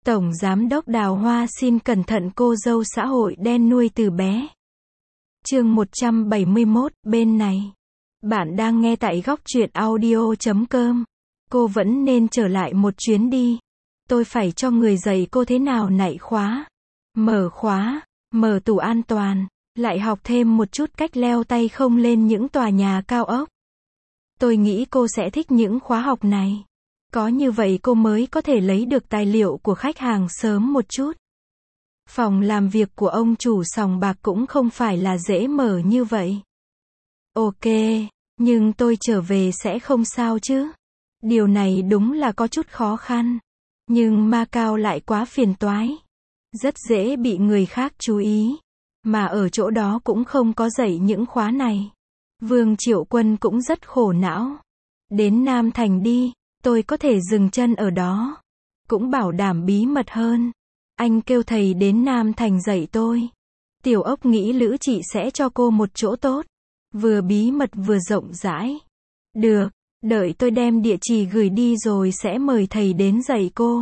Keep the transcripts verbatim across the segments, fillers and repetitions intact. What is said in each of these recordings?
Tổng Giám đốc Đào Hoa xin cẩn thận cô dâu xã hội đen nuôi từ bé. Chương một trăm bảy mươi mốt, bên này. Bạn đang nghe tại góc truyện audio chấm com. Cô vẫn nên trở lại một chuyến đi. Tôi phải cho người dạy cô thế nào nạy khóa, mở khóa, mở tủ an toàn, lại học thêm một chút cách leo tay không lên những tòa nhà cao ốc. Tôi nghĩ cô sẽ thích những khóa học này. Có như vậy cô mới có thể lấy được tài liệu của khách hàng sớm một chút. Phòng làm việc của ông chủ sòng bạc cũng không phải là dễ mở như vậy. Ok, nhưng tôi trở về sẽ không sao chứ? Điều này đúng là có chút khó khăn. Nhưng Macau lại quá phiền toái. Rất dễ bị người khác chú ý. Mà ở chỗ đó cũng không có dạy những khóa này. Vương Triệu Quân cũng rất khổ não. Đến Nam Thành đi, tôi có thể dừng chân ở đó. Cũng bảo đảm bí mật hơn. Anh kêu thầy đến Nam Thành dạy tôi. Tiểu Ốc nghĩ Lữ chị sẽ cho cô một chỗ tốt. Vừa bí mật vừa rộng rãi. Được, đợi tôi đem địa chỉ gửi đi rồi sẽ mời thầy đến dạy cô.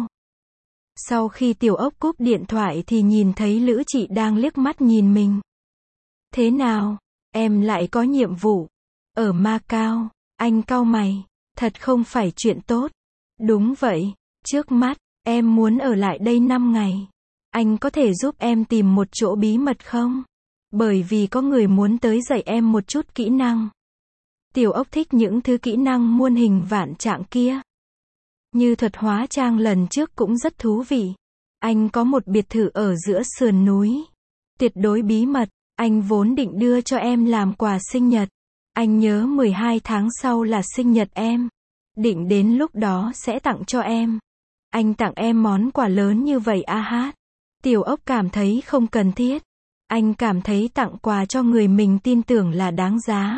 Sau khi Tiểu Ốc cúp điện thoại thì nhìn thấy Lữ chị đang liếc mắt nhìn mình. Thế nào, em lại có nhiệm vụ ở Macau? Anh cau mày. Thật không phải chuyện tốt. Đúng vậy, trước mắt, em muốn ở lại đây năm ngày. Anh có thể giúp em tìm một chỗ bí mật không? Bởi vì có người muốn tới dạy em một chút kỹ năng. Tiểu Ốc thích những thứ kỹ năng muôn hình vạn trạng kia. Như thuật hóa trang lần trước cũng rất thú vị. Anh có một biệt thự ở giữa sườn núi. Tuyệt đối bí mật, anh vốn định đưa cho em làm quà sinh nhật. Anh nhớ mười hai tháng sau là sinh nhật em. Định đến lúc đó sẽ tặng cho em. Anh tặng em món quà lớn như vậy a hát. Tiểu Ốc cảm thấy không cần thiết. Anh cảm thấy tặng quà cho người mình tin tưởng là đáng giá.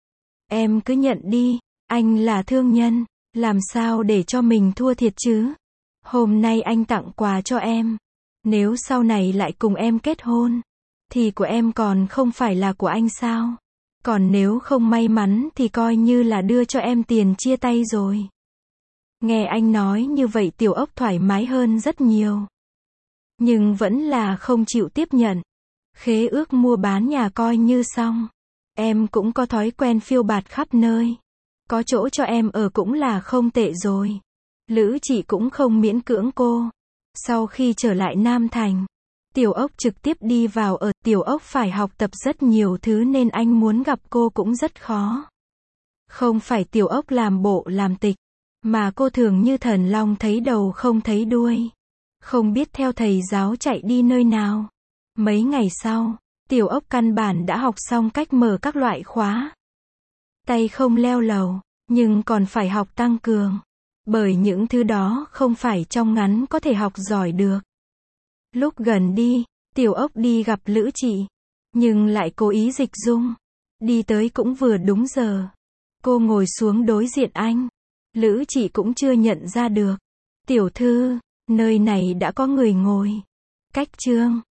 Em cứ nhận đi, anh là thương nhân, làm sao để cho mình thua thiệt chứ? Hôm nay anh tặng quà cho em. Nếu sau này lại cùng em kết hôn, thì của em còn không phải là của anh sao? Còn nếu không may mắn thì coi như là đưa cho em tiền chia tay rồi. Nghe anh nói như vậy Tiểu Ốc thoải mái hơn rất nhiều. Nhưng vẫn là không chịu tiếp nhận. Khế ước mua bán nhà coi như xong. Em cũng có thói quen phiêu bạt khắp nơi. Có chỗ cho em ở cũng là không tệ rồi. Lữ chị cũng không miễn cưỡng cô. Sau khi trở lại Nam Thành, Tiểu Ốc trực tiếp đi vào ở. Tiểu Ốc phải học tập rất nhiều thứ nên anh muốn gặp cô cũng rất khó. Không phải Tiểu Ốc làm bộ làm tịch, mà cô thường như thần long thấy đầu không thấy đuôi. Không biết theo thầy giáo chạy đi nơi nào. Mấy ngày sau, Tiểu Ốc căn bản đã học xong cách mở các loại khóa. Tay không leo lầu, nhưng còn phải học tăng cường. Bởi những thứ đó không phải trong ngắn có thể học giỏi được. Lúc gần đi, Tiểu Ốc đi gặp Lữ chị. Nhưng lại cố ý dịch dung. Đi tới cũng vừa đúng giờ. Cô ngồi xuống đối diện anh. Lữ chị cũng chưa nhận ra được. Tiểu thư, nơi này đã có người ngồi. Cách Trương,